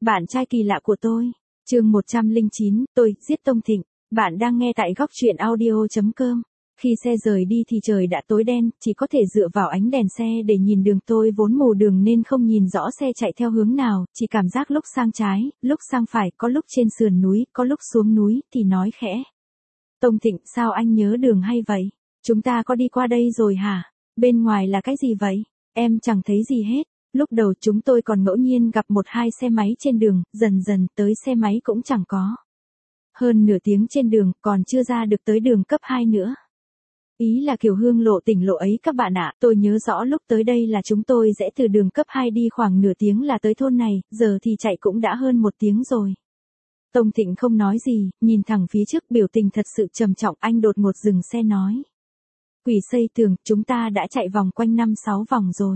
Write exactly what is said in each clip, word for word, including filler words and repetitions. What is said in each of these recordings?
Bạn trai kỳ lạ của tôi. Chương một trăm lẻ chín, tôi giết Tông Thịnh. Bạn đang nghe tại góc truyện audio chấm com. Khi xe rời đi thì trời đã tối đen, chỉ có thể dựa vào ánh đèn xe để nhìn đường. Tôi vốn mù đường nên không nhìn rõ xe chạy theo hướng nào, chỉ cảm giác lúc sang trái, lúc sang phải, có lúc trên sườn núi, có lúc xuống núi, thì nói khẽ. Tông Thịnh, sao anh nhớ đường hay vậy? Chúng ta có đi qua đây rồi hả? Bên ngoài là cái gì vậy? Em chẳng thấy gì hết. Lúc đầu chúng tôi còn ngẫu nhiên gặp một hai xe máy trên đường, dần dần tới xe máy cũng chẳng có. Hơn nửa tiếng trên đường, còn chưa ra được tới đường cấp hai nữa. Ý là kiểu hương lộ tỉnh lộ ấy các bạn ạ, tôi nhớ rõ lúc tới đây là chúng tôi rẽ từ đường cấp hai đi khoảng nửa tiếng là tới thôn này, giờ thì chạy cũng đã hơn một tiếng rồi. Tông Thịnh không nói gì, nhìn thẳng phía trước biểu tình thật sự trầm trọng. Anh đột ngột dừng xe nói. Quỷ xây tường, chúng ta đã chạy vòng quanh năm sáu vòng rồi.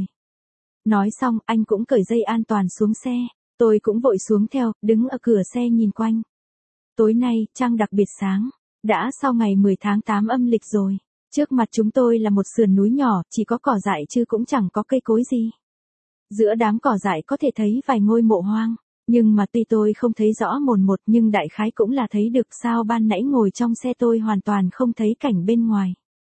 Nói xong, anh cũng cởi dây an toàn xuống xe. Tôi cũng vội xuống theo, đứng ở cửa xe nhìn quanh. Tối nay, trăng đặc biệt sáng. Đã sau ngày mười tháng tám âm lịch rồi. Trước mặt chúng tôi là một sườn núi nhỏ, chỉ có cỏ dại chứ cũng chẳng có cây cối gì. Giữa đám cỏ dại có thể thấy vài ngôi mộ hoang. Nhưng mà tuy tôi không thấy rõ mồn một nhưng đại khái cũng là thấy được sao ban nãy ngồi trong xe tôi hoàn toàn không thấy cảnh bên ngoài.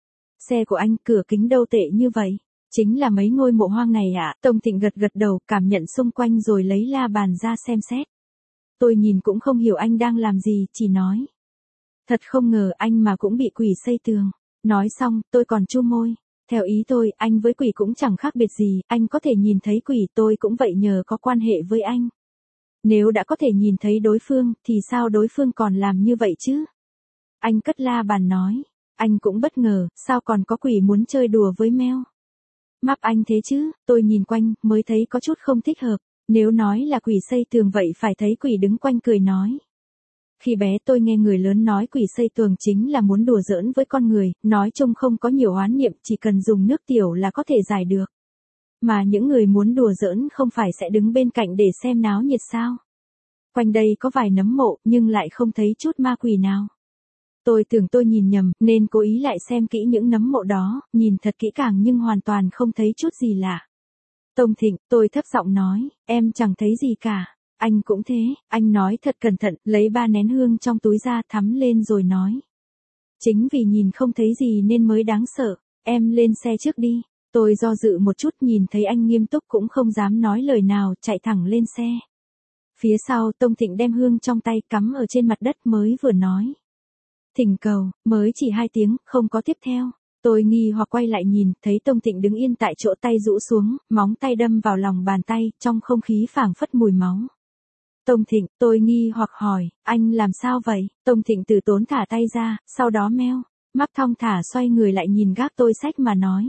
Xe của anh cửa kính đâu tệ như vậy. Chính là mấy ngôi mộ hoang này ạ. À? Tông Thịnh gật gật đầu, cảm nhận xung quanh rồi lấy la bàn ra xem xét. Tôi nhìn cũng không hiểu anh đang làm gì, chỉ nói. Thật không ngờ anh mà cũng bị quỷ xây tường. Nói xong, tôi còn chu môi. Theo ý tôi, anh với quỷ cũng chẳng khác biệt gì, anh có thể nhìn thấy quỷ, tôi cũng vậy nhờ có quan hệ với anh. Nếu đã có thể nhìn thấy đối phương, thì sao đối phương còn làm như vậy chứ? Anh cất la bàn nói. Anh cũng bất ngờ, sao còn có quỷ muốn chơi đùa với mèo? Map anh thế chứ, tôi nhìn quanh, mới thấy có chút không thích hợp. Nếu nói là quỷ xây tường vậy phải thấy quỷ đứng quanh cười nói. Khi bé tôi nghe người lớn nói quỷ xây tường chính là muốn đùa giỡn với con người, nói chung không có nhiều oán niệm, chỉ cần dùng nước tiểu là có thể giải được. Mà những người muốn đùa giỡn không phải sẽ đứng bên cạnh để xem náo nhiệt sao? Quanh đây có vài nấm mộ nhưng lại không thấy chút ma quỷ nào. Tôi tưởng tôi nhìn nhầm, nên cố ý lại xem kỹ những nấm mộ đó, nhìn thật kỹ càng nhưng hoàn toàn không thấy chút gì lạ. Tông Thịnh, tôi thấp giọng nói, em chẳng thấy gì cả. Anh cũng thế, anh nói thật cẩn thận, lấy ba nén hương trong túi ra thắm lên rồi nói. Chính vì nhìn không thấy gì nên mới đáng sợ, em lên xe trước đi. Tôi do dự một chút nhìn thấy anh nghiêm túc cũng không dám nói lời nào, chạy thẳng lên xe. Phía sau Tông Thịnh đem hương trong tay cắm ở trên mặt đất mới vừa nói. Thỉnh cầu, mới chỉ hai tiếng, không có tiếp theo. Tôi nghi hoặc quay lại nhìn, thấy Tông Thịnh đứng yên tại chỗ tay rũ xuống, móng tay đâm vào lòng bàn tay, trong không khí phảng phất mùi máu. Tông Thịnh, tôi nghi hoặc hỏi, anh làm sao vậy? Tông Thịnh từ tốn thả tay ra, sau đó meo, mắt thong thả xoay người lại nhìn gác tôi xách mà nói.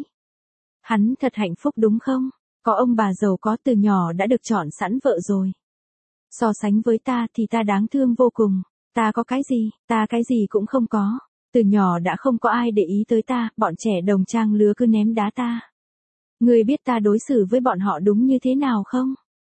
Hắn thật hạnh phúc đúng không? Có ông bà giàu có từ nhỏ đã được chọn sẵn vợ rồi. So sánh với ta thì ta đáng thương vô cùng. Ta có cái gì, ta cái gì cũng không có. Từ nhỏ đã không có ai để ý tới ta, bọn trẻ đồng trang lứa cứ ném đá ta. Ngươi biết ta đối xử với bọn họ đúng như thế nào không?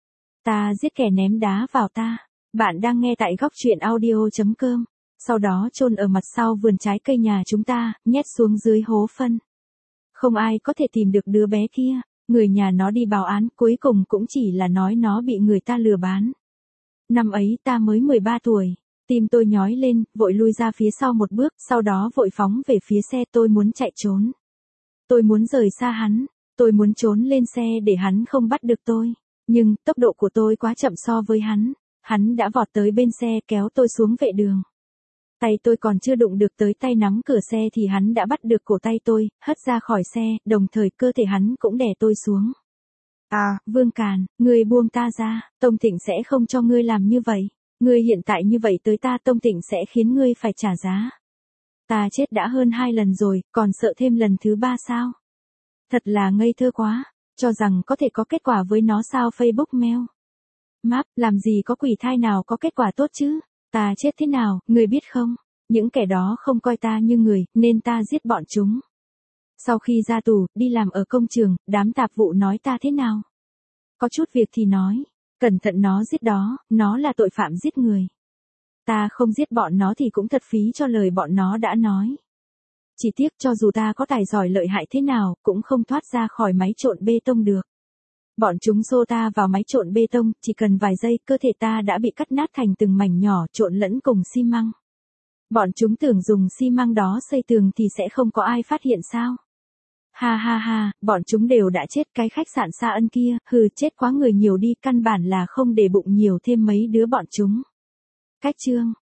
Ta giết kẻ ném đá vào ta. Bạn đang nghe tại góc truyện audio chấm com. Sau đó chôn ở mặt sau vườn trái cây nhà chúng ta, nhét xuống dưới hố phân. Không ai có thể tìm được đứa bé kia. Người nhà nó đi báo án, cuối cùng cũng chỉ là nói nó bị người ta lừa bán. Năm ấy ta mới mười ba tuổi. Tim tôi nhói lên, vội lui ra phía sau một bước, sau đó vội phóng về phía xe. Tôi muốn chạy trốn. Tôi muốn rời xa hắn. Tôi muốn trốn lên xe để hắn không bắt được tôi. Nhưng, tốc độ của tôi quá chậm so với hắn. Hắn đã vọt tới bên xe kéo tôi xuống vệ đường. Tay tôi còn chưa đụng được tới tay nắm cửa xe thì hắn đã bắt được cổ tay tôi, hất ra khỏi xe, đồng thời cơ thể hắn cũng đè tôi xuống. À, Vương Càn, ngươi buông ta ra, Tông Thịnh sẽ không cho ngươi làm như vậy. Ngươi hiện tại như vậy tới ta Tông Thịnh sẽ khiến ngươi phải trả giá. Ta chết đã hơn hai lần rồi, còn sợ thêm lần thứ ba sao? Thật là ngây thơ quá, cho rằng có thể có kết quả với nó sao Facebook mail. Map, làm gì có quỷ thai nào có kết quả tốt chứ? Ta chết thế nào, ngươi biết không? Những kẻ đó không coi ta như người, nên ta giết bọn chúng. Sau khi ra tù, đi làm ở công trường, đám tạp vụ nói ta thế nào? Có chút việc thì nói, cẩn thận nó giết đó, nó là tội phạm giết người. Ta không giết bọn nó thì cũng thật phí cho lời bọn nó đã nói. Chỉ tiếc cho dù ta có tài giỏi lợi hại thế nào, cũng không thoát ra khỏi máy trộn bê tông được. Bọn chúng xô ta vào máy trộn bê tông, chỉ cần vài giây, cơ thể ta đã bị cắt nát thành từng mảnh nhỏ trộn lẫn cùng xi măng. Bọn chúng tưởng dùng xi măng đó xây tường thì sẽ không có ai phát hiện sao? Ha ha ha, bọn chúng đều đã chết, cái khách sạn Sa Ân kia, hừ, chết quá người nhiều đi, căn bản là không để bụng nhiều thêm mấy đứa bọn chúng. Cách chương